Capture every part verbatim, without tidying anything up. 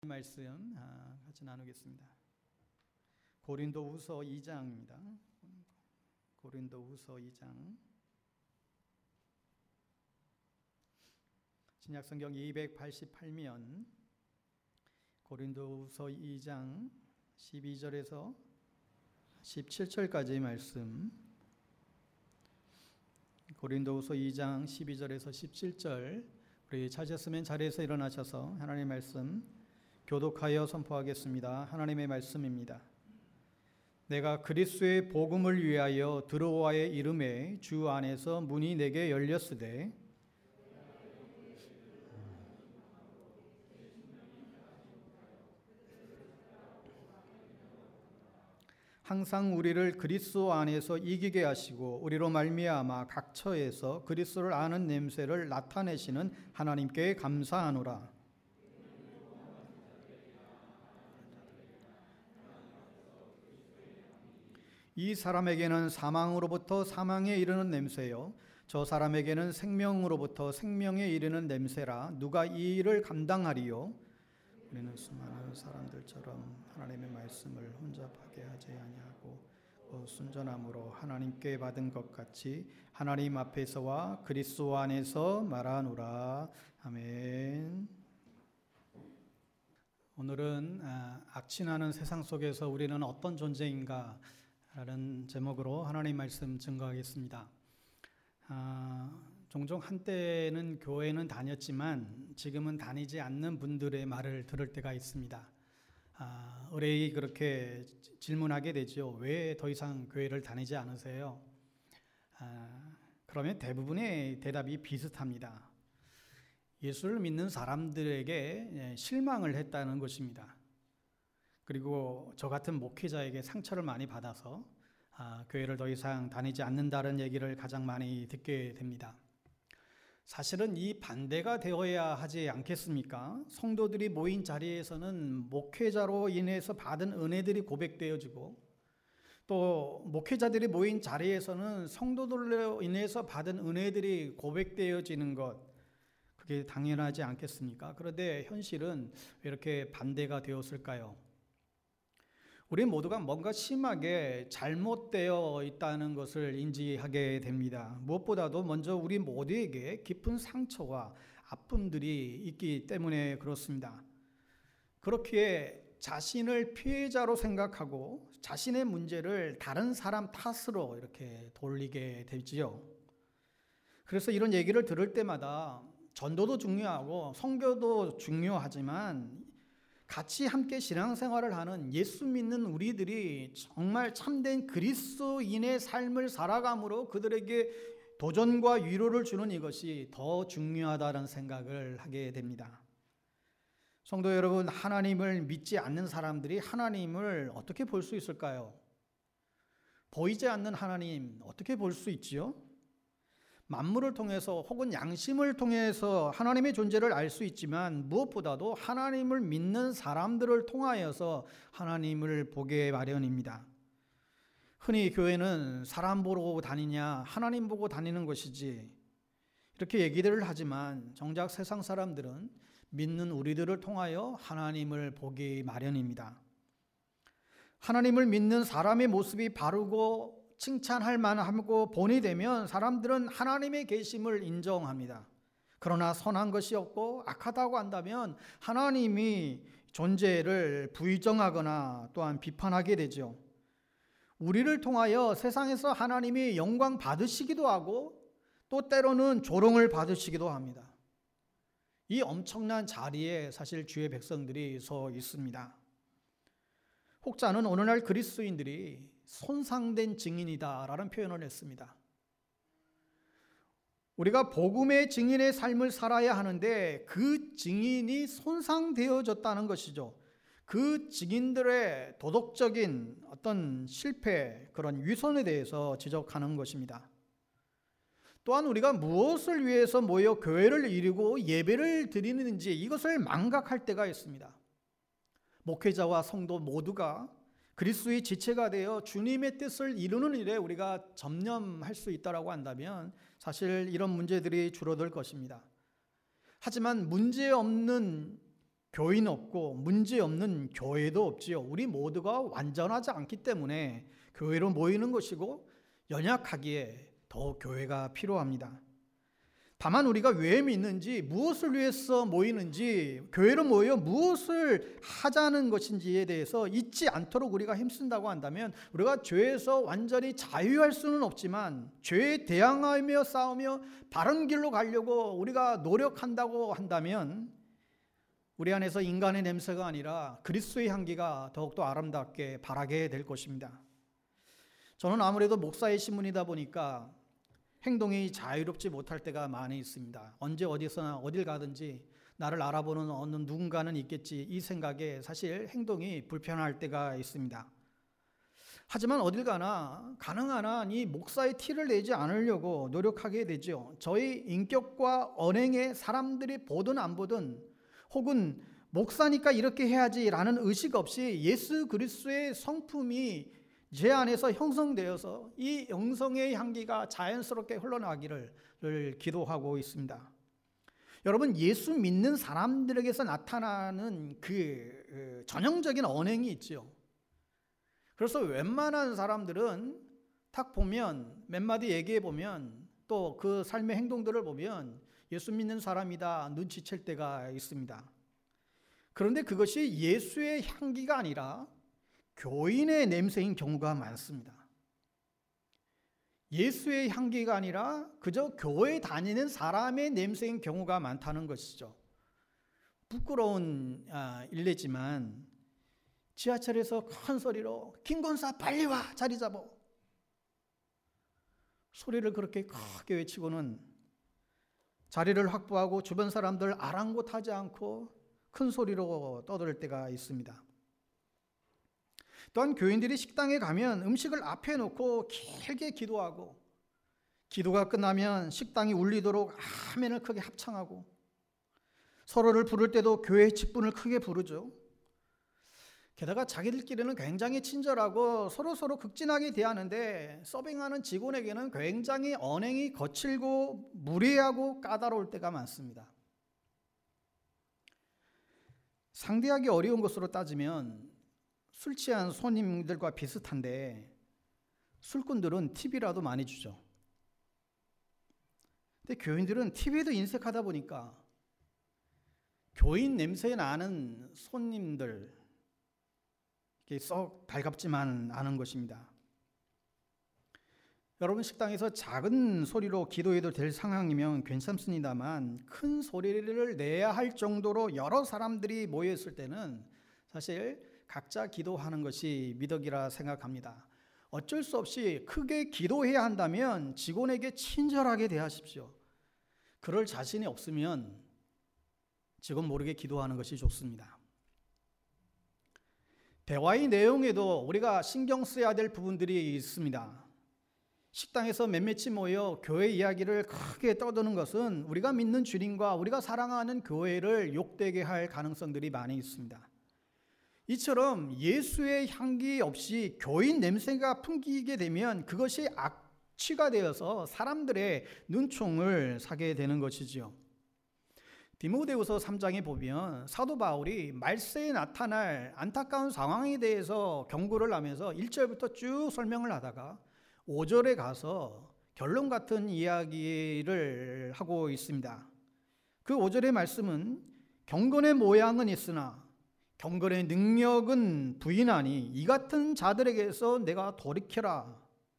말씀 같이 나누겠습니다. 고린도후서 이 장입니다. 고린도후서 이 장. 신약성경 이백팔십팔 면 고린도후서 이 장 십이 절에서 십칠 절까지의 말씀. 고린도후서 이 장 십이 절에서 십칠 절. 우리 찾았으면 자리에서 일어나셔서 하나님의 말씀 교독하여 선포하겠습니다. 하나님의 말씀입니다. 내가 그리스도의 복음을 위하여 드로아의 이름에 주 안에서 문이 내게 열렸으되 항상 우리를 그리스도 안에서 이기게 하시고 우리로 말미암아 각 처에서 그리스도를 아는 냄새를 나타내시는 하나님께 감사하노라. 이 사람에게는 사망으로부터 사망에 이르는 냄새요 저 사람에게는 생명으로부터 생명에 이르는 냄새라. 누가 이 일을 감당하리요? 우리는 수많은 사람들처럼 하나님의 말씀을 혼잡하게 하지 아니하고 순전함으로 하나님께 받은 것 같이 하나님 앞에서와 그리스도 안에서 말하노라. 아멘. 오늘은 악취나는 세상 속에서 우리는 어떤 존재인가 라는 제목으로 하나님 말씀 증거하겠습니다. 아, 종종 한때는 교회는 다녔지만 지금은 다니지 않는 분들의 말을 들을 때가 있습니다. 아, 의뢰이 그렇게 질문하게 되죠. 왜 더 이상 교회를 다니지 않으세요? 아, 그러면 대부분의 대답이 비슷합니다. 예수를 믿는 사람들에게 실망을 했다는 것입니다. 그리고 저 같은 목회자에게 상처를 많이 받아서 아, 교회를 더 이상 다니지 않는다는 얘기를 가장 많이 듣게 됩니다. 사실은 이 반대가 되어야 하지 않겠습니까? 성도들이 모인 자리에서는 목회자로 인해서 받은 은혜들이 고백되어지고 또 목회자들이 모인 자리에서는 성도들로 인해서 받은 은혜들이 고백되어지는 것, 그게 당연하지 않겠습니까? 그런데 현실은 왜 이렇게 반대가 되었을까요? 우리 모두가 뭔가 심하게 잘못되어 있다는 것을 인지하게 됩니다. 무엇보다도 먼저 우리 모두에게 깊은 상처와 아픔들이 있기 때문에 그렇습니다. 그렇기에 자신을 피해자로 생각하고 자신의 문제를 다른 사람 탓으로 이렇게 돌리게 되지요. 그래서 이런 얘기를 들을 때마다 전도도 중요하고 선교도 중요하지만 같이 함께 신앙생활을 하는 예수 믿는 우리들이 정말 참된 그리스도인의 삶을 살아감으로 그들에게 도전과 위로를 주는 이것이 더 중요하다는 생각을 하게 됩니다. 성도 여러분, 하나님을 믿지 않는 사람들이 하나님을 어떻게 볼 수 있을까요? 보이지 않는 하나님 어떻게 볼 수 있지요? 만물을 통해서 혹은 양심을 통해서 하나님의 존재를 알 수 있지만 무엇보다도 하나님을 믿는 사람들을 통하여서 하나님을 보게 마련입니다. 흔히 교회는 사람 보러 다니냐 하나님 보고 다니는 것이지 이렇게 얘기들을 하지만 정작 세상 사람들은 믿는 우리들을 통하여 하나님을 보기 마련입니다. 하나님을 믿는 사람의 모습이 바르고 칭찬할 만하고 본이 되면 사람들은 하나님의 계심을 인정합니다. 그러나 선한 것이 없고 악하다고 한다면 하나님이 존재를 부인정하거나 또한 비판하게 되죠. 우리를 통하여 세상에서 하나님이 영광 받으시기도 하고 또 때로는 조롱을 받으시기도 합니다. 이 엄청난 자리에 사실 주의 백성들이 서 있습니다. 혹자는 오늘날 그리스도인들이 손상된 증인이다라는 표현을 했습니다. 우리가 복음의 증인의 삶을 살아야 하는데 그 증인이 손상되어졌다는 것이죠. 그 증인들의 도덕적인 어떤 실패, 그런 위선에 대해서 지적하는 것입니다. 또한 우리가 무엇을 위해서 모여 교회를 이루고 예배를 드리는지 이것을 망각할 때가 있습니다. 목회자와 성도 모두가 그리스도의 지체가 되어 주님의 뜻을 이루는 일에 우리가 전념할 수 있다고 한다면 사실 이런 문제들이 줄어들 것입니다. 하지만 문제없는 교인 없고 문제 없는 교회도 없지요. 우리 모두가 완전하지 않기 때문에 교회로 모이는 것이고 연약하기에 더 교회가 필요합니다. 다만 우리가 왜 믿는지, 무엇을 위해서 모이는지, 교회로 모여 무엇을 하자는 것인지에 대해서 잊지 않도록 우리가 힘쓴다고 한다면, 우리가 죄에서 완전히 자유할 수는 없지만 죄에 대항하며 싸우며 바른 길로 가려고 우리가 노력한다고 한다면 우리 안에서 인간의 냄새가 아니라 그리스도의 향기가 더욱더 아름답게 바라게 될 것입니다. 저는 아무래도 목사의 신분이다 보니까 행동이 자유롭지 못할 때가 많이 있습니다. 언제 어디서나 어딜 가든지 나를 알아보는 어느 누군가는 있겠지, 이 생각에 사실 행동이 불편할 때가 있습니다. 하지만 어딜 가나 가능한 한 이 목사의 티를 내지 않으려고 노력하게 되죠. 저희 인격과 언행에 사람들이 보든 안 보든, 혹은 목사니까 이렇게 해야지라는 의식 없이 예수 그리스도의 성품이 제 안에서 형성되어서 이 영성의 향기가 자연스럽게 흘러나기를 기도하고 있습니다. 여러분, 예수 믿는 사람들에게서 나타나는 그 전형적인 언행이 있죠. 그래서 웬만한 사람들은 딱 보면, 몇 마디 얘기해 보면, 또 그 삶의 행동들을 보면 예수 믿는 사람이다 눈치챌 때가 있습니다. 그런데 그것이 예수의 향기가 아니라 교인의 냄새인 경우가 많습니다. 예수의 향기가 아니라 그저 교회 다니는 사람의 냄새인 경우가 많다는 것이죠. 부끄러운 일례지만 지하철에서 큰 소리로 김권사 빨리 와, 자리 잡아, 소리를 그렇게 크게 외치고는 자리를 확보하고 주변 사람들 아랑곳하지 않고 큰 소리로 떠들 때가 있습니다. 또한 교인들이 식당에 가면 음식을 앞에 놓고 길게 기도하고, 기도가 끝나면 식당이 울리도록 아멘을 크게 합창하고, 서로를 부를 때도 교회의 직분을 크게 부르죠. 게다가 자기들끼리는 굉장히 친절하고 서로서로 극진하게 대하는데 서빙하는 직원에게는 굉장히 언행이 거칠고 무례하고 까다로울 때가 많습니다. 상대하기 어려운 것으로 따지면 술 취한 손님들과 비슷한데, 술꾼들은 팁이라도 많이 주죠. 근데 교인들은 팁에도 인색하다 보니까 교인 냄새 나는 손님들 썩 달갑지만 않은 것입니다. 여러분, 식당에서 작은 소리로 기도해도 될 상황이면 괜찮습니다만, 큰 소리를 내야 할 정도로 여러 사람들이 모였을 때는 사실 각자 기도하는 것이 미덕이라 생각합니다. 어쩔 수 없이 크게 기도해야 한다면 직원에게 친절하게 대하십시오. 그럴 자신이 없으면 직원 모르게 기도하는 것이 좋습니다. 대화의 내용에도 우리가 신경 써야 될 부분들이 있습니다. 식당에서 몇몇이 모여 교회 이야기를 크게 떠드는 것은 우리가 믿는 주님과 우리가 사랑하는 교회를 욕되게 할 가능성들이 많이 있습니다. 이처럼 예수의 향기 없이 교인 냄새가 풍기게 되면 그것이 악취가 되어서 사람들의 눈총을 사게 되는 것이지요. 디모데후서 삼 장에 보면 사도 바울이 말세에 나타날 안타까운 상황에 대해서 경고를 하면서 일 절부터 쭉 설명을 하다가 오 절에 가서 결론 같은 이야기를 하고 있습니다. 그 오 절의 말씀은 경건의 모양은 있으나 경건의 능력은 부인하니 이 같은 자들에게서 내가 돌이켜라.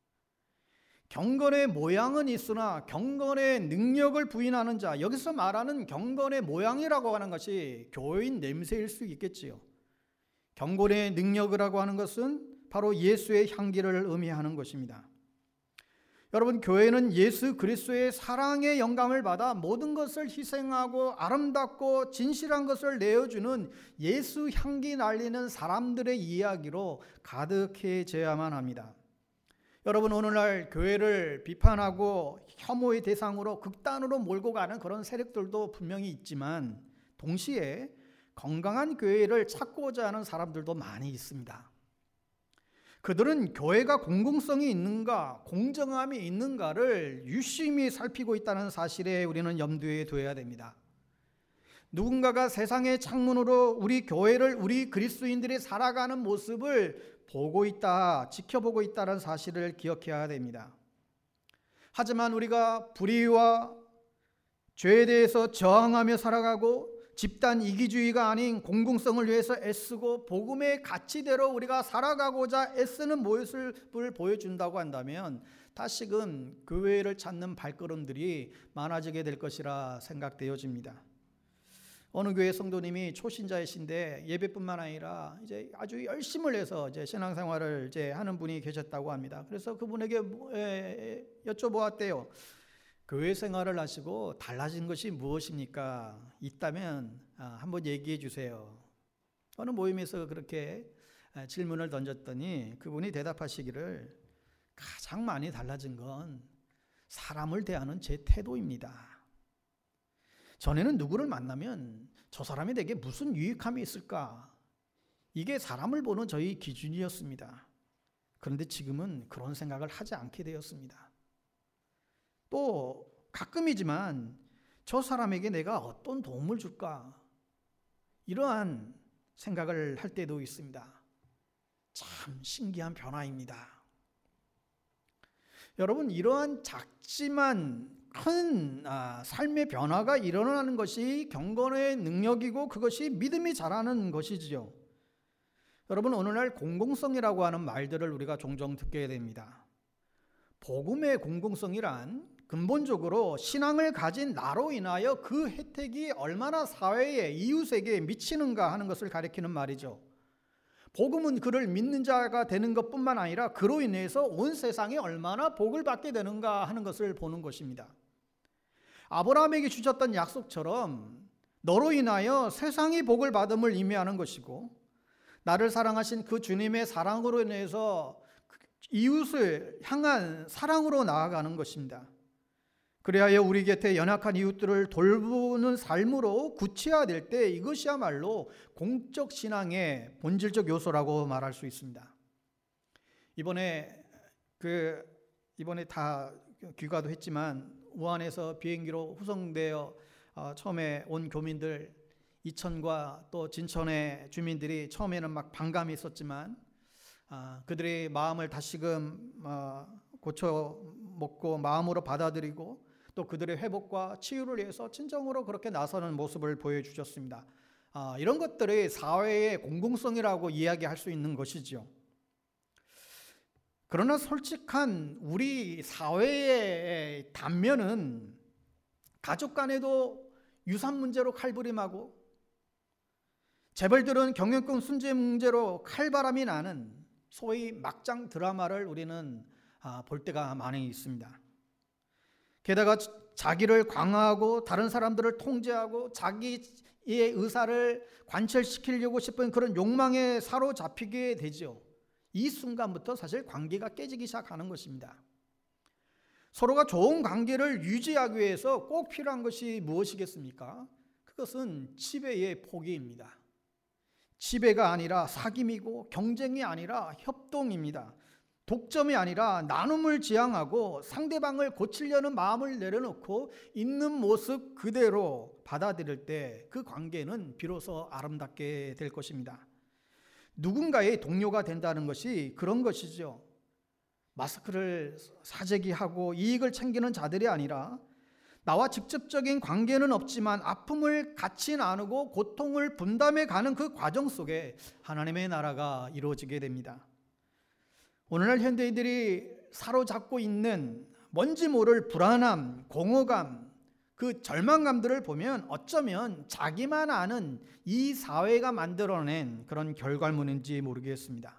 경건의 모양은 있으나 경건의 능력을 부인하는 자, 여기서 말하는 경건의 모양이라고 하는 것이 교인 냄새일 수 있겠지요. 경건의 능력이라고 하는 것은 바로 예수의 향기를 의미하는 것입니다. 여러분, 교회는 예수 그리스도의 사랑의 영감을 받아 모든 것을 희생하고 아름답고 진실한 것을 내어주는 예수 향기 날리는 사람들의 이야기로 가득해져야만 합니다. 여러분, 오늘날 교회를 비판하고 혐오의 대상으로 극단으로 몰고 가는 그런 세력들도 분명히 있지만 동시에 건강한 교회를 찾고자 하는 사람들도 많이 있습니다. 그들은 교회가 공공성이 있는가, 공정함이 있는가를 유심히 살피고 있다는 사실에 우리는 염두에 둬야 됩니다. 누군가가 세상의 창문으로 우리 교회를, 우리 그리스도인들이 살아가는 모습을 보고 있다, 지켜보고 있다는 사실을 기억해야 됩니다. 하지만 우리가 불의와 죄에 대해서 저항하며 살아가고 집단 이기주의가 아닌 공공성을 위해서 애쓰고 복음의 가치대로 우리가 살아가고자 애쓰는 모습을 보여준다고 한다면 다시금 교회를 찾는 발걸음들이 많아지게 될 것이라 생각되어집니다. 어느 교회 성도님이 초신자이신데 예배뿐만 아니라 이제 아주 열심을 해서 이제 신앙생활을 이제 하는 분이 계셨다고 합니다. 그래서 그분에게 여쭤보았대요. 교회 생활을 하시고 달라진 것이 무엇입니까? 있다면 한번 얘기해 주세요. 어느 모임에서 그렇게 질문을 던졌더니 그분이 대답하시기를 가장 많이 달라진 건 사람을 대하는 제 태도입니다. 전에는 누구를 만나면 저 사람이 내게 무슨 유익함이 있을까? 이게 사람을 보는 저희 기준이었습니다. 그런데 지금은 그런 생각을 하지 않게 되었습니다. 또 가끔이지만 저 사람에게 내가 어떤 도움을 줄까? 이러한 생각을 할 때도 있습니다. 참 신기한 변화입니다. 여러분, 이러한 작지만 큰 아, 삶의 변화가 일어나는 것이 경건의 능력이고 그것이 믿음이 자라는 것이지요. 여러분, 오늘날 공공성이라고 하는 말들을 우리가 종종 듣게 됩니다. 복음의 공공성이란 근본적으로 신앙을 가진 나로 인하여 그 혜택이 얼마나 사회에, 이웃에게 미치는가 하는 것을 가리키는 말이죠. 복음은 그를 믿는 자가 되는 것뿐만 아니라 그로 인해서 온 세상이 얼마나 복을 받게 되는가 하는 것을 보는 것입니다. 아브라함에게 주셨던 약속처럼 너로 인하여 세상이 복을 받음을 의미하는 것이고, 나를 사랑하신 그 주님의 사랑으로 인해서 이웃을 향한 사랑으로 나아가는 것입니다. 그래야 우리 곁에 연약한 이웃들을 돌보는 삶으로 구체화될 때 이것이야말로 공적 신앙의 본질적 요소라고 말할 수 있습니다. 이번에 그 이번에 다 귀가도 했지만 우한에서 비행기로 후송되어 어, 처음에 온 교민들, 이천과 또 진천의 주민들이 처음에는 막 반감이 있었지만 어, 그들의 마음을 다시금 어, 고쳐 먹고 마음으로 받아들이고 또 그들의 회복과 치유를 위해서 진정으로 그렇게 나서는 모습을 보여주셨습니다. 어, 이런 것들이 사회의 공공성이라고 이야기할 수 있는 것이죠. 그러나 솔직한 우리 사회의 단면은 가족 간에도 유산 문제로 칼부림하고 재벌들은 경영권 순재 문제로 칼바람이 나는 소위 막장 드라마를 우리는 볼 때가 많이 있습니다. 게다가 자기를 강화하고 다른 사람들을 통제하고 자기의 의사를 관철시키려고 싶은 그런 욕망에 사로잡히게 되죠. 이 순간부터 사실 관계가 깨지기 시작하는 것입니다. 서로가 좋은 관계를 유지하기 위해서 꼭 필요한 것이 무엇이겠습니까? 그것은 지배의 포기입니다. 지배가 아니라 사귐이고 경쟁이 아니라 협동입니다. 독점이 아니라 나눔을 지향하고 상대방을 고치려는 마음을 내려놓고 있는 모습 그대로 받아들일 때 그 관계는 비로소 아름답게 될 것입니다. 누군가의 동료가 된다는 것이 그런 것이죠. 마스크를 사재기하고 이익을 챙기는 자들이 아니라 나와 직접적인 관계는 없지만 아픔을 같이 나누고 고통을 분담해 가는 그 과정 속에 하나님의 나라가 이루어지게 됩니다. 오늘날 현대인들이 사로잡고 있는 뭔지 모를 불안함, 공허감, 그 절망감들을 보면 어쩌면 자기만 아는 이 사회가 만들어낸 그런 결과물인지 모르겠습니다.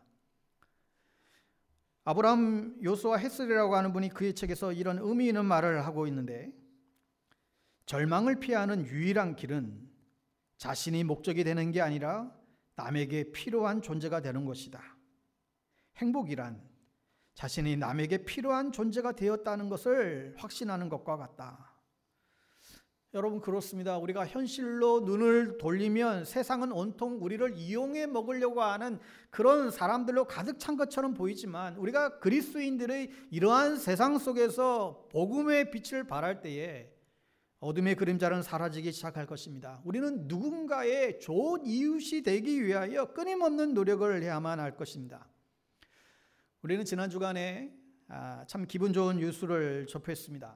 아브라함 요수아 헤슬이라고 하는 분이 그의 책에서 이런 의미 있는 말을 하고 있는데, 절망을 피하는 유일한 길은 자신이 목적이 되는 게 아니라 남에게 필요한 존재가 되는 것이다. 행복이란 자신이 남에게 필요한 존재가 되었다는 것을 확신하는 것과 같다. 여러분, 그렇습니다. 우리가 현실로 눈을 돌리면 세상은 온통 우리를 이용해 먹으려고 하는 그런 사람들로 가득 찬 것처럼 보이지만, 우리가 그리스도인들의 이러한 세상 속에서 복음의 빛을 발할 때에 어둠의 그림자는 사라지기 시작할 것입니다. 우리는 누군가의 좋은 이웃이 되기 위하여 끊임없는 노력을 해야만 할 것입니다. 우리는 지난 주간에 참 기분 좋은 뉴스를 접했습니다.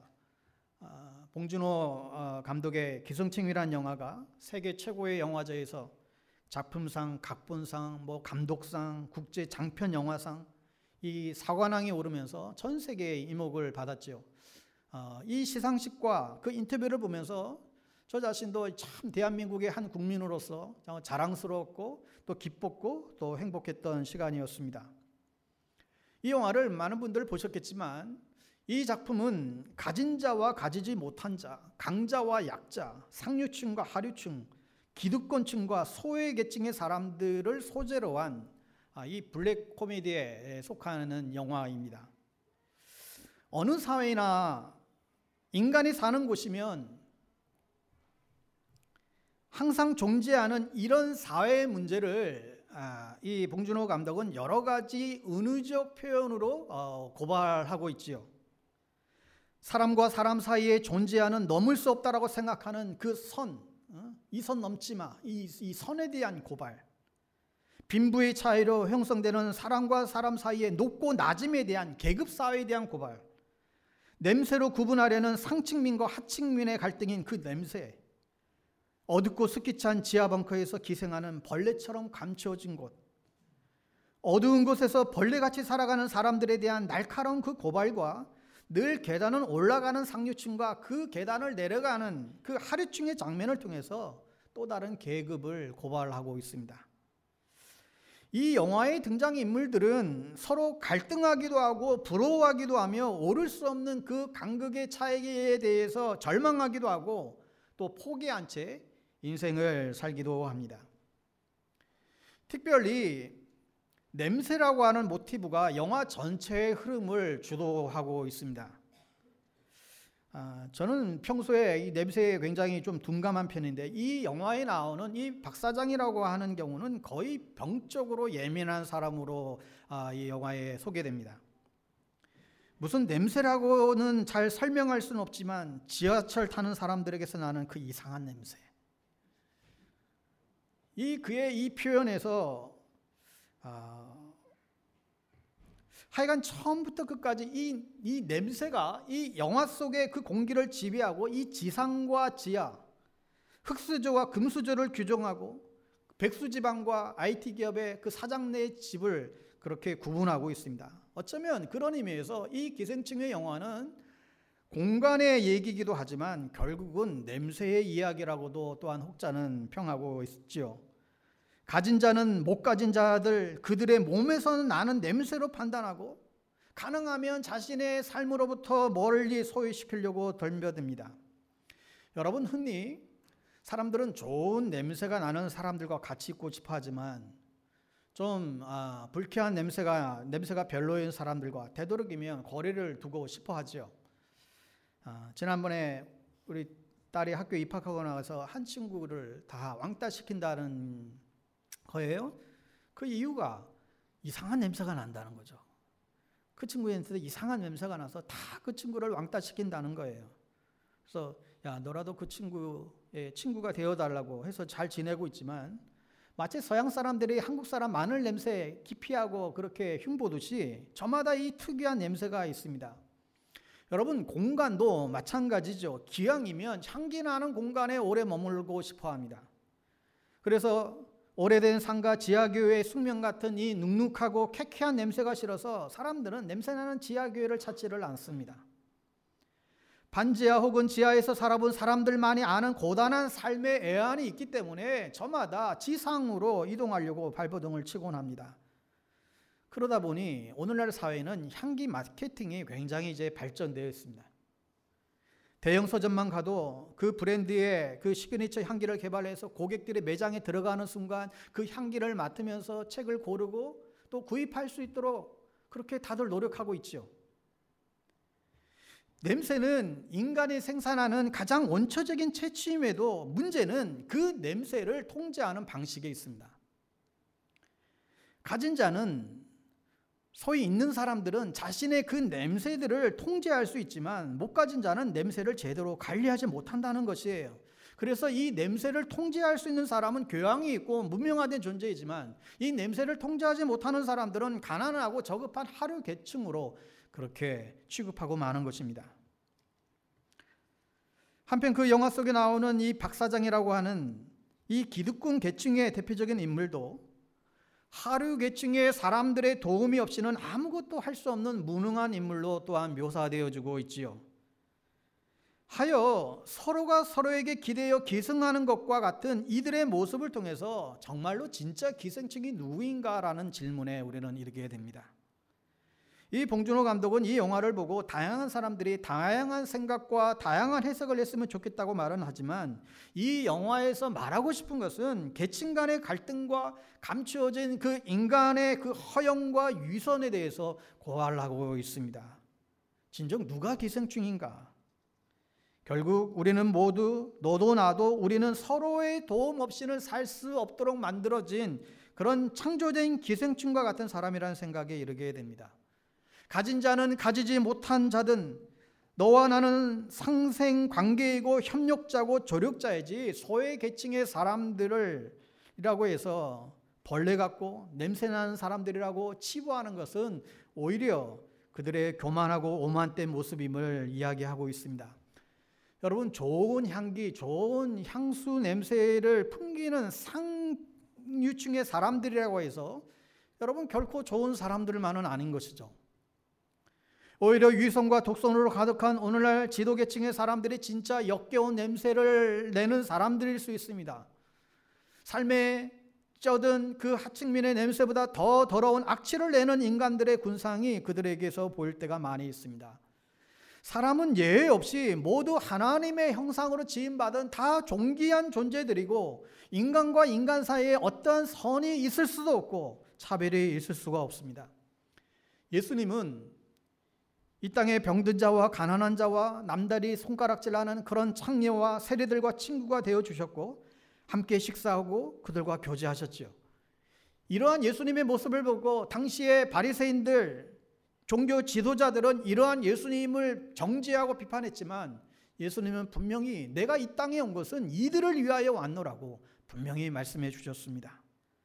봉준호 감독의 기생충이라는 영화가 세계 최고의 영화제에서 작품상, 각본상, 뭐 감독상, 국제 장편 영화상 이 사관왕에 오르면서 전 세계의 이목을 받았지요. 어, 이 시상식과 그 인터뷰를 보면서 저 자신도 참 대한민국의 한 국민으로서 자랑스러웠고 또 기뻤고 또 행복했던 시간이었습니다. 이 영화를 많은 분들 보셨겠지만 이 작품은 가진 자와 가지지 못한 자, 강자와 약자, 상류층과 하류층, 기득권층과 소외계층의 사람들을 소재로 한 이 블랙 코미디에 속하는 영화입니다. 어느 사회나 인간이 사는 곳이면 항상 존재하는 이런 사회 문제를 이 봉준호 감독은 여러 가지 은유적 표현으로 고발하고 있지요. 사람과 사람 사이에 존재하는 넘을 수 없다라고 생각하는 그 선, 이 선 넘지 마, 이, 이 선에 대한 고발, 빈부의 차이로 형성되는 사람과 사람 사이의 높고 낮음에 대한 계급사회에 대한 고발, 냄새로 구분하려는 상층민과 하층민의 갈등인 그 냄새, 어둡고 습기 찬 지하 벙커에서 기생하는 벌레처럼 감추어진 곳, 어두운 곳에서 벌레같이 살아가는 사람들에 대한 날카로운 그 고발과 늘 계단은 올라가는 상류층과 그 계단을 내려가는 그 하류층의 장면을 통해서 또 다른 계급을 고발하고 있습니다. 이 영화의 등장인물들은 서로 갈등하기도 하고 부러워하기도 하며 오를 수 없는 그 간극의 차이에 대해서 절망하기도 하고 또 포기한 채 인생을 살기도 합니다. 특별히 냄새라고 하는 모티브가 영화 전체의 흐름을 주도하고 있습니다. 아, 저는 평소에 이 냄새에 굉장히 좀 둔감한 편인데 이 영화에 나오는 이 박사장이라고 하는 경우는 거의 병적으로 예민한 사람으로 아, 이 영화에 소개됩니다. 무슨 냄새라고는 잘 설명할 수는 없지만 지하철 타는 사람들에게서 나는 그 이상한 냄새, 이 그의 이 표현에서 아, 하여간 처음부터 끝까지 이, 이 냄새가 이 영화 속의 그 공기를 지배하고 이 지상과 지하, 흑수저와 금수저를 규정하고 백수지방과 아이티 기업의 그 사장네의 집을 그렇게 구분하고 있습니다. 어쩌면 그런 의미에서 이 기생충의 영화는 공간의 얘기이기도 하지만 결국은 냄새의 이야기라고도 또한 혹자는 평하고 있지요. 가진 자는 못 가진 자들 그들의 몸에서 나는 냄새로 판단하고 가능하면 자신의 삶으로부터 멀리 소외시키려고 덤벼듭니다. 여러분, 흔히 사람들은 좋은 냄새가 나는 사람들과 같이 있고 싶어 하지만 좀 아, 불쾌한 냄새가 냄새가 별로인 사람들과 되도록이면 거리를 두고 싶어 하죠. 아, 지난번에 우리 딸이 학교에 입학하고 나서 한 친구를 다 왕따 시킨다는 거예요. 그 이유가 이상한 냄새가 난다는 거죠. 그 친구한테 이상한 냄새가 나서 다 그 친구를 왕따 시킨다는 거예요. 그래서 야, 너라도 그 친구의 친구가 되어달라고 해서 잘 지내고 있지만 마치 서양 사람들이 한국 사람 마늘 냄새 기피하고 그렇게 흉보듯이 저마다 이 특이한 냄새가 있습니다. 여러분, 공간도 마찬가지죠. 기왕이면 향기 나는 공간에 오래 머물고 싶어 합니다. 그래서 오래된 상가 지하교회의 숙명 같은 이 눅눅하고 쾌쾌한 냄새가 싫어서 사람들은 냄새나는 지하교회를 찾지를 않습니다. 반지하 혹은 지하에서 살아본 사람들만이 아는 고단한 삶의 애환이 있기 때문에 저마다 지상으로 이동하려고 발버둥을 치곤 합니다. 그러다 보니 오늘날 사회는 향기 마케팅이 굉장히 이제 발전되어 있습니다. 대형 서점만 가도 그 브랜드의 그 시그니처 향기를 개발해서 고객들의 매장에 들어가는 순간 그 향기를 맡으면서 책을 고르고 또 구입할 수 있도록 그렇게 다들 노력하고 있죠. 냄새는 인간이 생산하는 가장 원초적인 채취임에도 문제는 그 냄새를 통제하는 방식에 있습니다. 가진 자는 소위 있는 사람들은 자신의 그 냄새들을 통제할 수 있지만 못 가진 자는 냄새를 제대로 관리하지 못한다는 것이에요. 그래서 이 냄새를 통제할 수 있는 사람은 교양이 있고 무명화된 존재이지만 이 냄새를 통제하지 못하는 사람들은 가난하고 저급한 하류 계층으로 그렇게 취급하고 마는 것입니다. 한편 그 영화 속에 나오는 이 박사장이라고 하는 이 기득권 계층의 대표적인 인물도 하류 계층의 사람들의 도움이 없이는 아무것도 할 수 없는 무능한 인물로 또한 묘사되어지고 있지요. 하여 서로가 서로에게 기대어 기승하는 것과 같은 이들의 모습을 통해서 정말로 진짜 기생충이 누구인가라는 질문에 우리는 이르게 됩니다. 이 봉준호 감독은 이 영화를 보고 다양한 사람들이 다양한 생각과 다양한 해석을 했으면 좋겠다고 말은 하지만 이 영화에서 말하고 싶은 것은 계층 간의 갈등과 감추어진 그 인간의 그 허영과 위선에 대해서 고발하고 있습니다. 진정 누가 기생충인가? 결국 우리는 모두 너도 나도 우리는 서로의 도움 없이는 살 수 없도록 만들어진 그런 창조된 기생충과 같은 사람이라는 생각에 이르게 됩니다. 가진 자는 가지지 못한 자든 너와 나는 상생 관계이고 협력자고 조력자이지 소외 계층의 사람들이라고 해서 벌레 같고 냄새나는 사람들이라고 치부하는 것은 오히려 그들의 교만하고 오만된 모습임을 이야기하고 있습니다. 여러분, 좋은 향기, 좋은 향수 냄새를 풍기는 상류층의 사람들이라고 해서 여러분 결코 좋은 사람들만은 아닌 것이죠. 오히려 위선과 독선으로 가득한 오늘날 지도계층의 사람들이 진짜 역겨운 냄새를 내는 사람들일 수 있습니다. 삶에 쩌든 그 하층민의 냄새보다 더 더러운 악취를 내는 인간들의 군상이 그들에게서 보일 때가 많이 있습니다. 사람은 예외 없이 모두 하나님의 형상으로 지음받은 다 존귀한 존재들이고 인간과 인간 사이에 어떠한 선이 있을 수도 없고 차별이 있을 수가 없습니다. 예수님은 이 땅에 병든 자와 가난한 자와 남다리 손가락질하는 그런 창녀와 세리들과 친구가 되어주셨고 함께 식사하고 그들과 교제하셨죠. 이러한 예수님의 모습을 보고 당시의 바리새인들, 종교 지도자들은 이러한 예수님을 정죄하고 비판했지만 예수님은 분명히 내가 이 땅에 온 것은 이들을 위하여 왔노라고 분명히 말씀해 주셨습니다.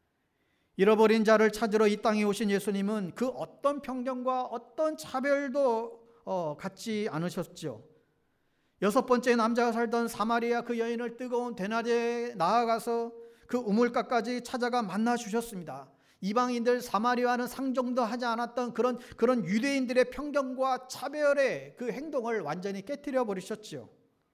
잃어버린 자를 찾으러 이 땅에 오신 예수님은 그 어떤 편견과 어떤 차별도 어, 갖지 않으셨죠. 여섯 번째 남자가 살던 사마리아 그 여인을 뜨거운 대낮에 나아가서 그 우물가까지 찾아가 만나 주셨습니다. 이방인들 사마리아는 상종도 하지 않았던 그런 그런 유대인들의 편견과 차별의 그 행동을 완전히 깨뜨려 버리셨죠.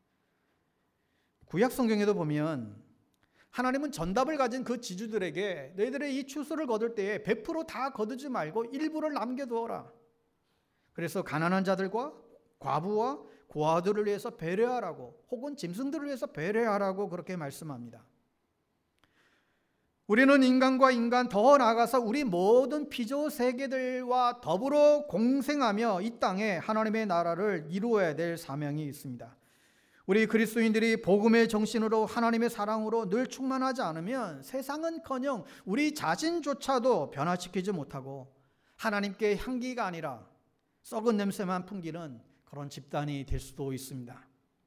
구약 성경에도 보면 하나님은 전답을 가진 그 지주들에게 너희들의 이 추수를 거둘 때에 백 퍼센트 다 거두지 말고 일부를 남겨두어라. 그래서 가난한 자들과 과부와 고아들을 위해서 배려하라고 혹은 짐승들을 위해서 배려하라고 그렇게 말씀합니다. 우리는 인간과 인간 더 나아가서 우리 모든 피조 세계들과 더불어 공생하며 이 땅에 하나님의 나라를 이루어야 될 사명이 있습니다. 우리 그리스도인들이 복음의 정신으로 하나님의 사랑으로 늘 충만하지 않으면 세상은커녕 우리 자신조차도 변화시키지 못하고 하나님께 향기가 아니라 썩은 냄새만 풍기는 그런 집단이 될 수도 있습니다.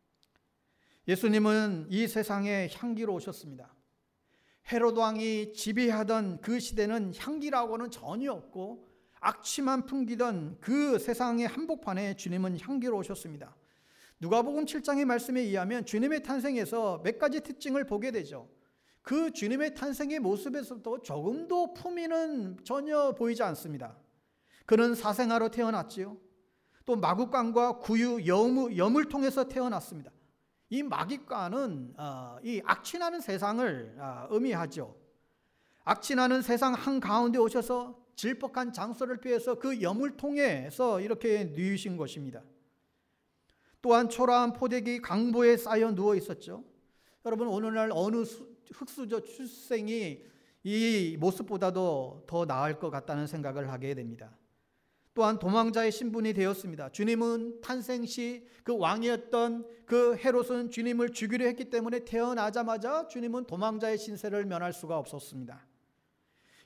예수님은 이 세상에 향기로 오셨습니다. 헤롯 왕이 지배하던 그 시대는 향기라고는 전혀 없고 악취만 풍기던 그 세상의 한복판에 주님은 향기로 오셨습니다. 누가복음 칠 장의 말씀에 의하면 주님의 탄생에서 몇 가지 특징을 보게 되죠. 그 주님의 탄생의 모습에서도 조금도 품위는 전혀 보이지 않습니다. 그는 사생아로 태어났지요. 또 마구간과 구유, 여무, 염을 통해서 태어났습니다. 이 마귀간은 어, 이 악취나는 세상을 어, 의미하죠. 악취나는 세상 한가운데 오셔서 질퍽한 장소를 피해서 그 염을 통해서 이렇게 누이신 것입니다. 또한 초라한 포대기 강보에 쌓여 누워 있었죠. 여러분, 오늘날 어느 흑수저 출생이 이 모습보다도 더 나을 것 같다는 생각을 하게 됩니다. 또한 도망자의 신분이 되었습니다. 주님은 탄생 시 그 왕이었던 그 헤롯은 주님을 죽이려 했기 때문에 태어나자마자 주님은 도망자의 신세를 면할 수가 없었습니다.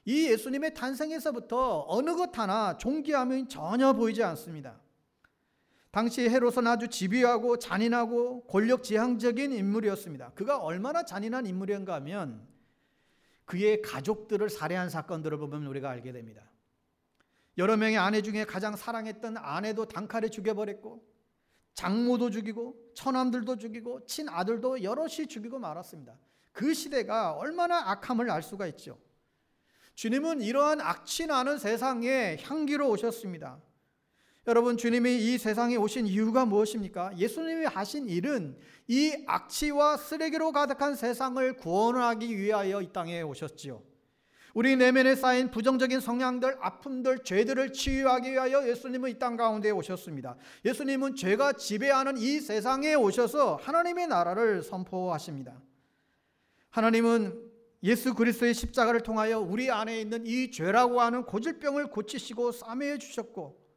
이 예수님의 탄생에서부터 어느 것 하나 존귀함이 전혀 보이지 않습니다. 당시 헤롯은 아주 집요하고 잔인하고 권력지향적인 인물이었습니다. 그가 얼마나 잔인한 인물인가 하면 그의 가족들을 살해한 사건들을 보면 우리가 알게 됩니다. 여러 명의 아내 중에 가장 사랑했던 아내도 단칼에 죽여버렸고, 장모도 죽이고, 처남들도 죽이고, 친아들도 여럿이 죽이고 말았습니다. 그 시대가 얼마나 악함을 알 수가 있죠. 주님은 이러한 악취 나는 세상에 향기로 오셨습니다. 여러분, 주님이 이 세상에 오신 이유가 무엇입니까? 예수님이 하신 일은 이 악취와 쓰레기로 가득한 세상을 구원하기 위하여 이 땅에 오셨지요. 우리 내면에 쌓인 부정적인 성향들, 아픔들, 죄들을 치유하기 위하여 예수님은 이 땅 가운데 오셨습니다. 예수님은 죄가 지배하는 이 세상에 오셔서 하나님의 나라를 선포하십니다. 하나님은 예수 그리스도의 십자가를 통하여 우리 안에 있는 이 죄라고 하는 고질병을 고치시고 싸매어 주셨고,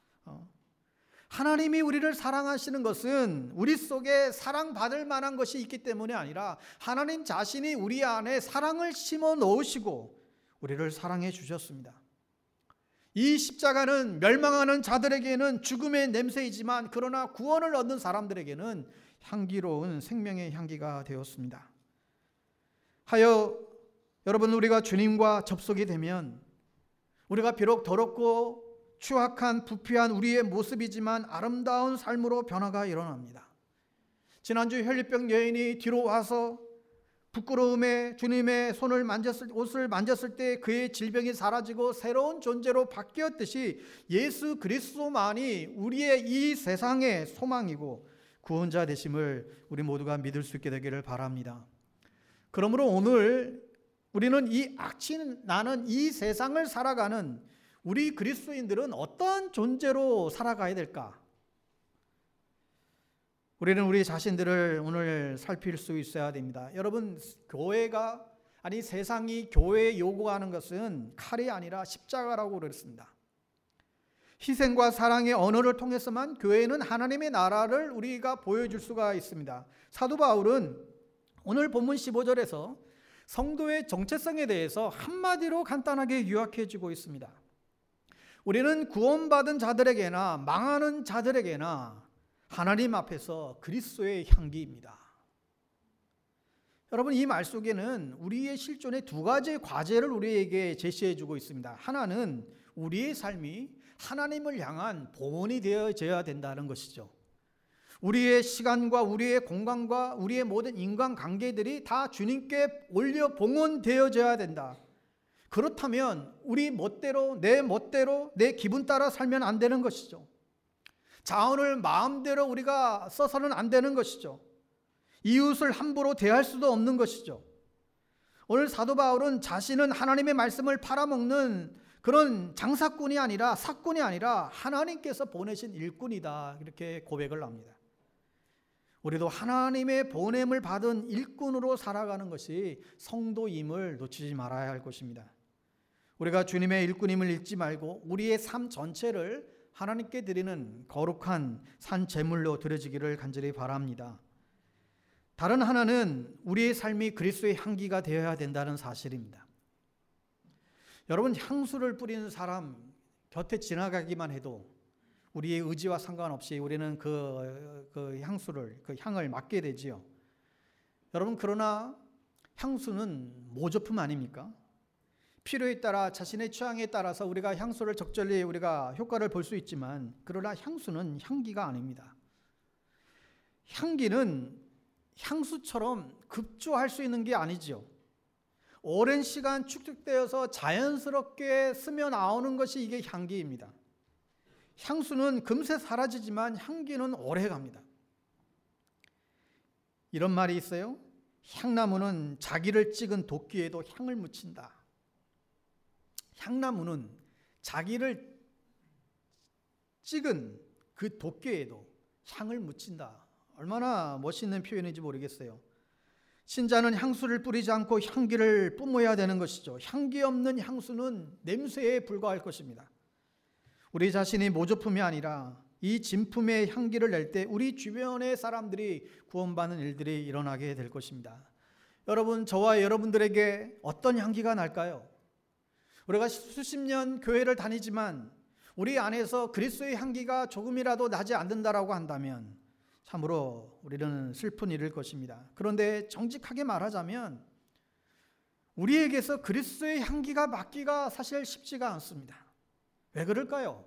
하나님이 우리를 사랑하시는 것은 우리 속에 사랑받을 만한 것이 있기 때문이 아니라 하나님 자신이 우리 안에 사랑을 심어 넣으시고 우리를 사랑해 주셨습니다. 이 십자가는 멸망하는 자들에게는 죽음의 냄새이지만 그러나 구원을 얻는 사람들에게는 향기로운 생명의 향기가 되었습니다. 하여 여러분, 우리가 주님과 접속이 되면 우리가 비록 더럽고 추악한 부패한 우리의 모습이지만 아름다운 삶으로 변화가 일어납니다. 지난주 혈류병 여인이 뒤로 와서 부끄러움에 주님의 손을 만졌을, 옷을 만졌을 때 그의 질병이 사라지고 새로운 존재로 바뀌었듯이 예수 그리스도만이 우리의 이 세상의 소망이고 구원자 되심을 우리 모두가 믿을 수 있게 되기를 바랍니다. 그러므로 오늘 우리는 이 악취 나는 이 세상을 살아가는 우리 그리스도인들은 어떤 존재로 살아가야 될까? 우리는 우리 자신들을 오늘 살필 수 있어야 됩니다. 여러분, 교회가 아니 세상이 교회에 요구하는 것은 칼이 아니라 십자가라고 그랬습니다. 희생과 사랑의 언어를 통해서만 교회는 하나님의 나라를 우리가 보여줄 수가 있습니다. 사도 바울은 오늘 본문 십오 절에서 성도의 정체성에 대해서 한마디로 간단하게 요약해 주고 있습니다. 우리는 구원받은 자들에게나 망하는 자들에게나 하나님 앞에서 그리스도의 향기입니다. 여러분, 이 말 속에는 우리의 실존의 두 가지의 과제를 우리에게 제시해 주고 있습니다. 하나는 우리의 삶이 하나님을 향한 봉헌이 되어져야 된다는 것이죠. 우리의 시간과 우리의 공간과 우리의 모든 인간관계들이 다 주님께 올려 봉헌되어져야 된다. 그렇다면 우리 멋대로, 내 멋대로, 내 기분 따라 살면 안 되는 것이죠. 자원을 마음대로 우리가 써서는 안 되는 것이죠. 이웃을 함부로 대할 수도 없는 것이죠. 오늘 사도 바울은 자신은 하나님의 말씀을 팔아먹는 그런 장사꾼이 아니라 사꾼이 아니라 하나님께서 보내신 일꾼이다, 이렇게 고백을 합니다. 우리도 하나님의 보냄을 받은 일꾼으로 살아가는 것이 성도임을 놓치지 말아야 할 것입니다. 우리가 주님의 일꾼임을 잊지 말고 우리의 삶 전체를 하나님께 드리는 거룩한 산 제물로 드려지기를 간절히 바랍니다. 다른 하나는 우리의 삶이 그리스도의 향기가 되어야 된다는 사실입니다. 여러분, 향수를 뿌리는 사람 곁에 지나가기만 해도 우리의 의지와 상관없이 우리는 그, 그 향수를, 그 향을 맡게 되지요. 여러분, 그러나 향수는 모조품 아닙니까? 필요에 따라 자신의 취향에 따라서 우리가 향수를 적절히 우리가 효과를 볼 수 있지만, 그러나 향수는 향기가 아닙니다. 향기는 향수처럼 급조할 수 있는 게 아니지요. 오랜 시간 축적되어서 자연스럽게 스며 나오는 것이 이게 향기입니다. 향수는 금세 사라지지만 향기는 오래 갑니다. 이런 말이 있어요. 향나무는 자기를 찍은 도끼에도 향을 묻힌다. 향나무는 자기를 찍은 그 도끼에도 향을 묻힌다. 얼마나 멋있는 표현인지 모르겠어요. 신자는 향수를 뿌리지 않고 향기를 뿜어야 되는 것이죠. 향기 없는 향수는 냄새에 불과할 것입니다. 우리 자신이 모조품이 아니라 이 진품의 향기를 낼 때 우리 주변의 사람들이 구원받는 일들이 일어나게 될 것입니다. 여러분, 저와 여러분들에게 어떤 향기가 날까요? 우리가 수십 년 교회를 다니지만 우리 안에서 그리스도의 향기가 조금이라도 나지 않는다라고 한다면 참으로 우리는 슬픈 일일 것입니다. 그런데 정직하게 말하자면 우리에게서 그리스도의 향기가 맡기가 사실 쉽지가 않습니다. 왜 그럴까요?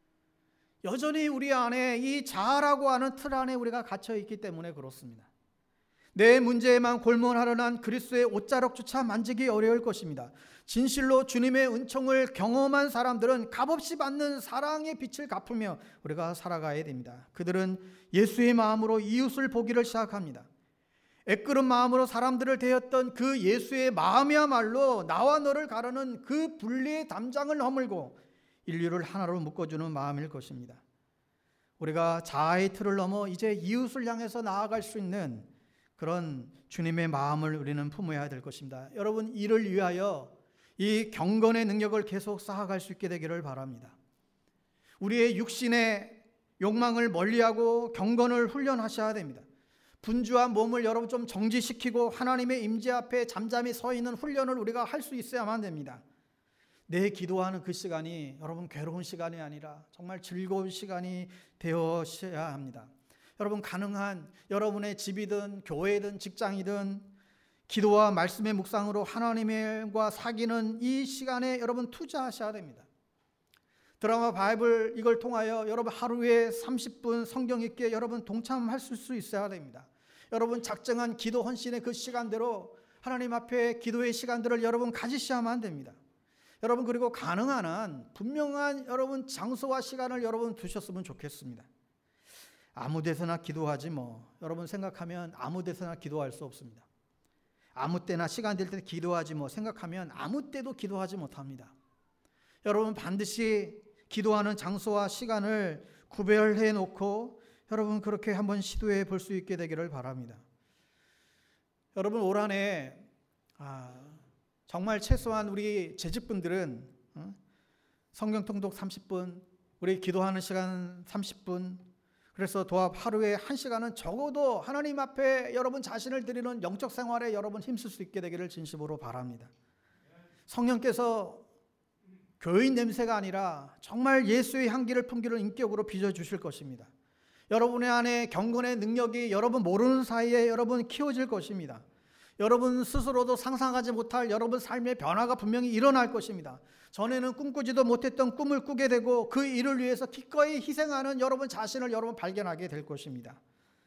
여전히 우리 안에 이 자아라고 하는 틀 안에 우리가 갇혀 있기 때문에 그렇습니다. 내 문제에만 골몰하려는 그리스도의 옷자락조차 만지기 어려울 것입니다. 진실로 주님의 은총을 경험한 사람들은 값없이 받는 사랑의 빛을 갚으며 우리가 살아가야 됩니다. 그들은 예수의 마음으로 이웃을 보기를 시작합니다. 애끓은 마음으로 사람들을 대했던 그 예수의 마음이야말로 나와 너를 가르는 그 분리의 담장을 허물고 인류를 하나로 묶어주는 마음일 것입니다. 우리가 자아의 틀을 넘어 이제 이웃을 향해서 나아갈 수 있는 그런 주님의 마음을 우리는 품어야 될 것입니다. 여러분, 이를 위하여 이 경건의 능력을 계속 쌓아갈 수 있게 되기를 바랍니다. 우리의 육신의 욕망을 멀리하고 경건을 훈련하셔야 됩니다. 분주한 몸을 여러분 좀 정지시키고 하나님의 임재 앞에 잠잠히 서 있는 훈련을 우리가 할 수 있어야만 됩니다. 내 기도하는 그 시간이 여러분 괴로운 시간이 아니라 정말 즐거운 시간이 되어야 합니다. 여러분, 가능한 여러분의 집이든 교회든 직장이든 기도와 말씀의 묵상으로 하나님과 사귀는 이 시간에 여러분 투자하셔야 됩니다. 드라마 바이블 이걸 통하여 여러분 하루에 삼십 분 성경 읽기에 여러분 동참하실 수 있어야 됩니다. 여러분 작정한 기도 헌신의 그 시간대로 하나님 앞에 기도의 시간들을 여러분 가지셔야만 됩니다. 여러분, 그리고 가능한 한 분명한 여러분 장소와 시간을 여러분 두셨으면 좋겠습니다. 아무 데서나 기도하지 뭐 여러분 생각하면 아무 데서나 기도할 수 없습니다. 아무 때나 시간 될 때 기도하지 뭐 생각하면 아무 때도 기도하지 못합니다. 여러분, 반드시 기도하는 장소와 시간을 구별해 놓고 여러분 그렇게 한번 시도해 볼 수 있게 되기를 바랍니다. 여러분, 올 한 해 아, 정말 최소한 우리 재직분들은 어? 성경 통독 삼십 분, 우리 기도하는 시간 삼십 분, 그래서 도합 하루에 한 시간은 적어도 하나님 앞에 여러분 자신을 드리는 영적 생활에 여러분 힘쓸 수 있게 되기를 진심으로 바랍니다. 성령께서 교인 냄새가 아니라 정말 예수의 향기를 풍기는 인격으로 빚어주실 것입니다. 여러분의 안에 경건의 능력이 여러분 모르는 사이에 여러분 키워질 것입니다. 여러분 스스로도 상상하지 못할 여러분 삶의 변화가 분명히 일어날 것입니다. 전에는 꿈꾸지도 못했던 꿈을 꾸게 되고 그 일을 위해서 기꺼이 희생하는 여러분 자신을 여러분 발견하게 될 것입니다.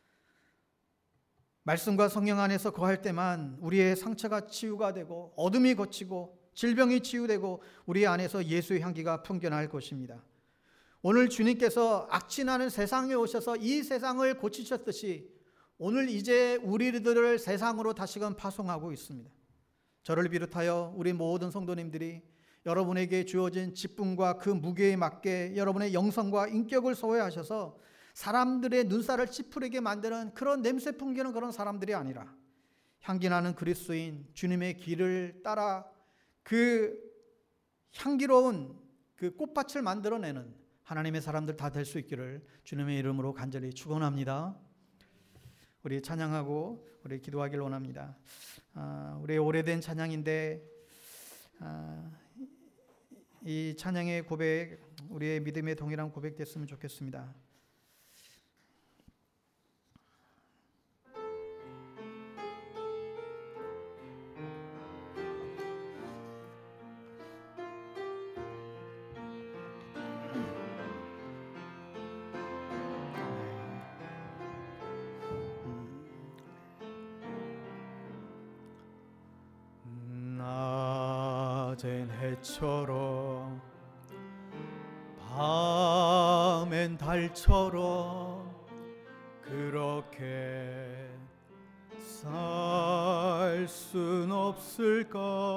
말씀과 성령 안에서 거할 때만 우리의 상처가 치유가 되고 어둠이 걷히고 질병이 치유되고 우리 안에서 예수의 향기가 풍겨날 것입니다. 오늘 주님께서 악취나는 세상에 오셔서 이 세상을 고치셨듯이 오늘 이제 우리들을 세상으로 다시금 파송하고 있습니다. 저를 비롯하여 우리 모든 성도님들이 여러분에게 주어진 직분과 그 무게에 맞게 여러분의 영성과 인격을 소유하셔서 사람들의 눈살을 찌푸리게 만드는 그런 냄새 풍기는 그런 사람들이 아니라 향기나는 그리스도인 주님의 길을 따라 그 향기로운 그 꽃밭을 만들어내는 하나님의 사람들 다 될 수 있기를 주님의 이름으로 간절히 축원합니다. 우리 찬양하고 우리 기도하길 원합니다. 아, 우리 오래된 찬양인데 아, 이 찬양의 고백, 우리의 믿음의 동일한 고백 됐으면 좋겠습니다. 낮엔 해처럼 밤엔 달처럼 그렇게 살 순 없을까?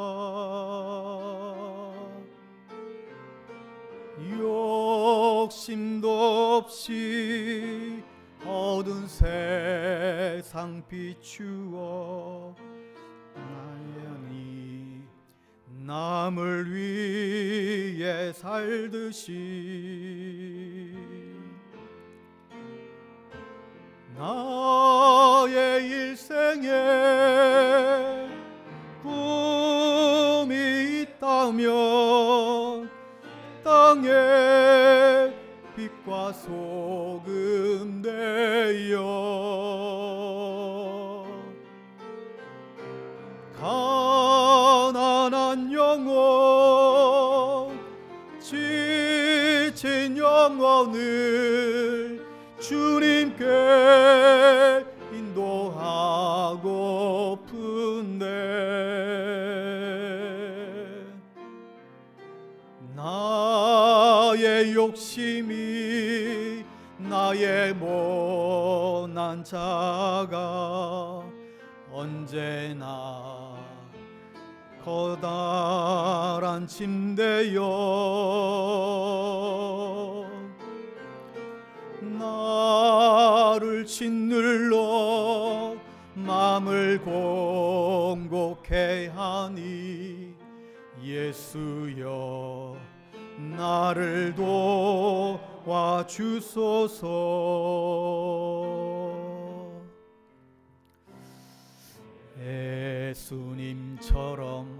욕심도 없이 어두운 세상 비추어 나연히 남을 위해 살듯이 나의 일생에 꿈이 있다 하며 땅에 빛과 소금 되어 가난한 영혼 지친 영혼을 주님께 인도하고픈데 나의 욕심이 나의 못난 자가 언제나 커다란 침대여 나를 짓눌러 마음을 공곡해 하니 예수여 나를 도와주소서. 예수님처럼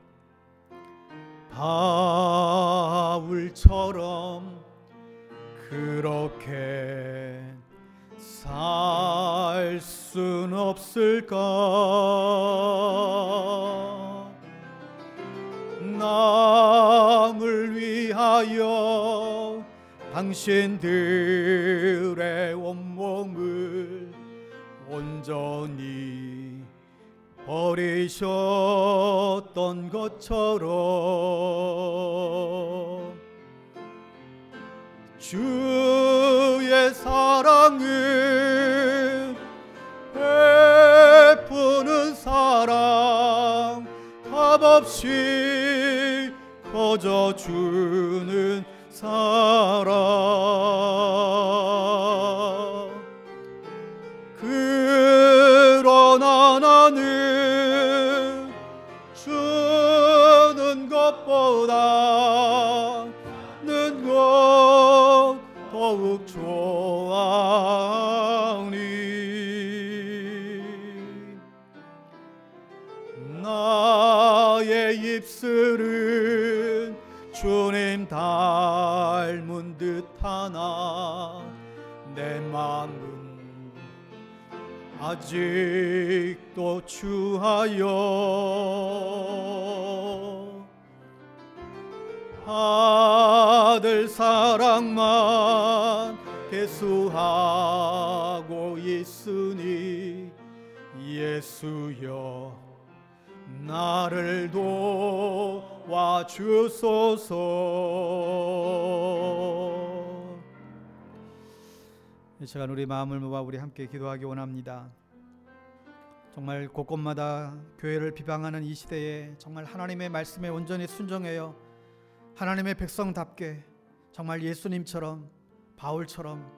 바울처럼 그렇게 살 순 없을까? 남을 위하여 당신들의 온몸을 온전히 버리셨던 것처럼 주의 사랑은 베푸는 사랑 값없이 거저주는 사랑 그러나 나는 주는 것보다 는 것 더욱 좋아하니 나의 입술은 주님 닮은 듯하나 내 마음은 아직도 추하여 아들 사랑만 계수하고 있으니 예수여 나를 도와주소서. 이 시간 우리 마음을 모아 우리 함께 기도하기 원합니다. 정말 곳곳마다 교회를 비방하는 이 시대에 정말 하나님의 말씀에 온전히 순종하여 하나님의 백성답게 정말 예수님처럼 바울처럼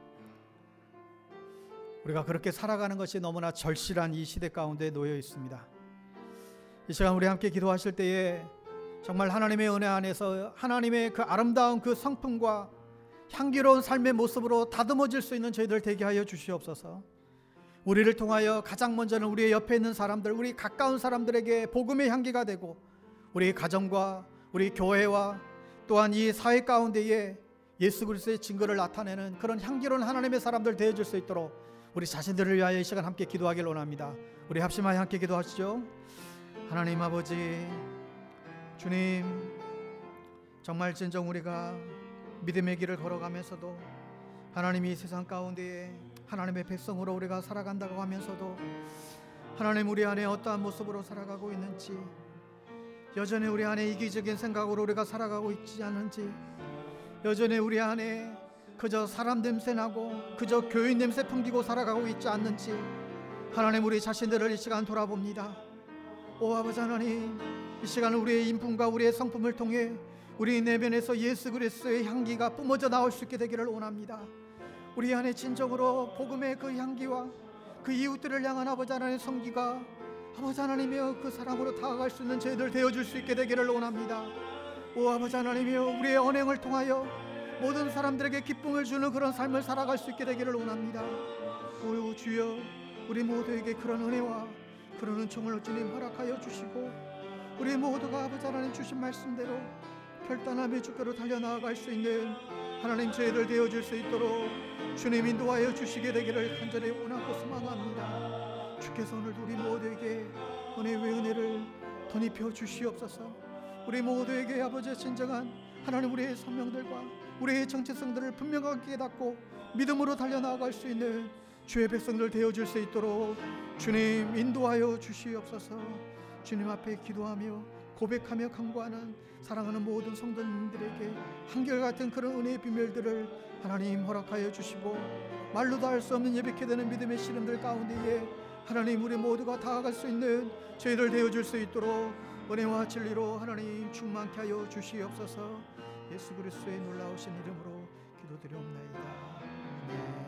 우리가 그렇게 살아가는 것이 너무나 절실한 이 시대 가운데 놓여 있습니다. 이 시간 우리 함께 기도하실 때에 정말 하나님의 은혜 안에서 하나님의 그 아름다운 그 성품과 향기로운 삶의 모습으로 다듬어질 수 있는 저희들 되게 하여 주시옵소서. 우리를 통하여 가장 먼저는 우리의 옆에 있는 사람들, 우리 가까운 사람들에게 복음의 향기가 되고 우리 가정과 우리 교회와 또한 이 사회 가운데에 예수 그리스도의 증거를 나타내는 그런 향기로운 하나님의 사람들 되어줄 수 있도록 우리 자신들을 위하여 이 시간 함께 기도하기를 원합니다. 우리 합심하여 함께 기도하시죠. 하나님 아버지, 주님, 정말 진정 우리가 믿음의 길을 걸어가면서도 하나님이 세상 가운데에 하나님의 백성으로 우리가 살아간다고 하면서도 하나님 우리 안에 어떠한 모습으로 살아가고 있는지, 여전히 우리 안에 이기적인 생각으로 우리가 살아가고 있지 않은지, 여전히 우리 안에 그저 사람 냄새 나고 그저 교인 냄새 풍기고 살아가고 있지 않는지 하나님 우리 자신들을 이 시간 돌아봅니다. 오 아버지 하나님, 이 시간 우리의 인품과 우리의 성품을 통해 우리 내면에서 예수 그리스도의 향기가 뿜어져 나올 수 있게 되기를 원합니다. 우리 안에 진정으로 복음의 그 향기와 그 이웃들을 향한 아버지 하나님의 성기가 아버지 하나님이여 그 사랑으로 다가갈 수 있는 저희들 되어줄 수 있게 되기를 원합니다. 오 아버지 하나님이여, 우리의 언행을 통하여 모든 사람들에게 기쁨을 주는 그런 삶을 살아갈 수 있게 되기를 원합니다. 오 주여, 우리 모두에게 그런 은혜와 그런 은총을 주님 허락하여 주시고, 우리 모두가 아버지 하나님 주신 말씀대로 결단하며 주께로 달려나아갈 수 있는 하나님 저희들 되어줄 수 있도록 주님 인도하여 주시게 되기를 간절히 원하고 소망합니다. 주께서 오늘 우리 모두에게 은혜 위에 은혜를 덧입혀 주시옵소서. 우리 모두에게 아버지의 진정한 하나님 우리의 선명들과 우리의 정체성들을 분명하게 깨닫고 믿음으로 달려나아갈 수 있는 주의 백성들 되어줄 수 있도록 주님 인도하여 주시옵소서. 주님 앞에 기도하며 고백하며 간구하는 사랑하는 모든 성도님들에게 한결같은 그런 은혜의 비밀들을 하나님 허락하여 주시고 말로도 할 수 없는 예배케 되는 믿음의 시름들 가운데에 하나님 우리 모두가 다가갈 수 있는 저희들 되어줄 수 있도록 은혜와 진리로 하나님 충만케 하여 주시옵소서. 예수 그리스도의 놀라우신 이름으로 기도드리옵나이다. 아멘.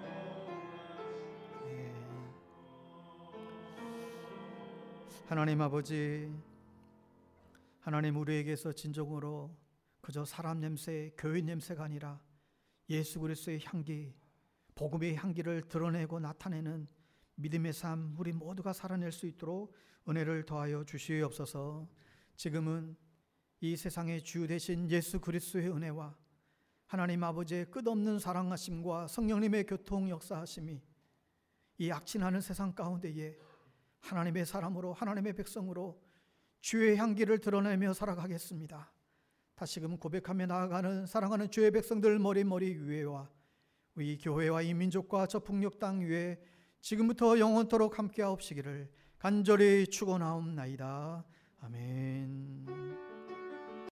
하나님 아버지, 하나님 우리에게서 진정으로 그저 사람 냄새, 교회 냄새가 아니라 예수 그리스도의 향기, 복음의 향기를 드러내고 나타내는 믿음의 삶 우리 모두가 살아낼 수 있도록 은혜를 더하여 주시옵소서. 지금은 이 세상의 주 되신 예수 그리스도의 은혜와 하나님 아버지의 끝없는 사랑하심과 성령님의 교통 역사하심이 이 악진하는 세상 가운데에 하나님의 사람으로 하나님의 백성으로 주의 향기를 드러내며 살아가겠습니다. 다시금 고백하며 나아가는 사랑하는 주의 백성들 머리머리 위에와 이 교회와 이 민족과 저 북녘 땅 위에 지금부터 영원토록 함께하옵시기를 간절히 축원하옵나이다. 아멘.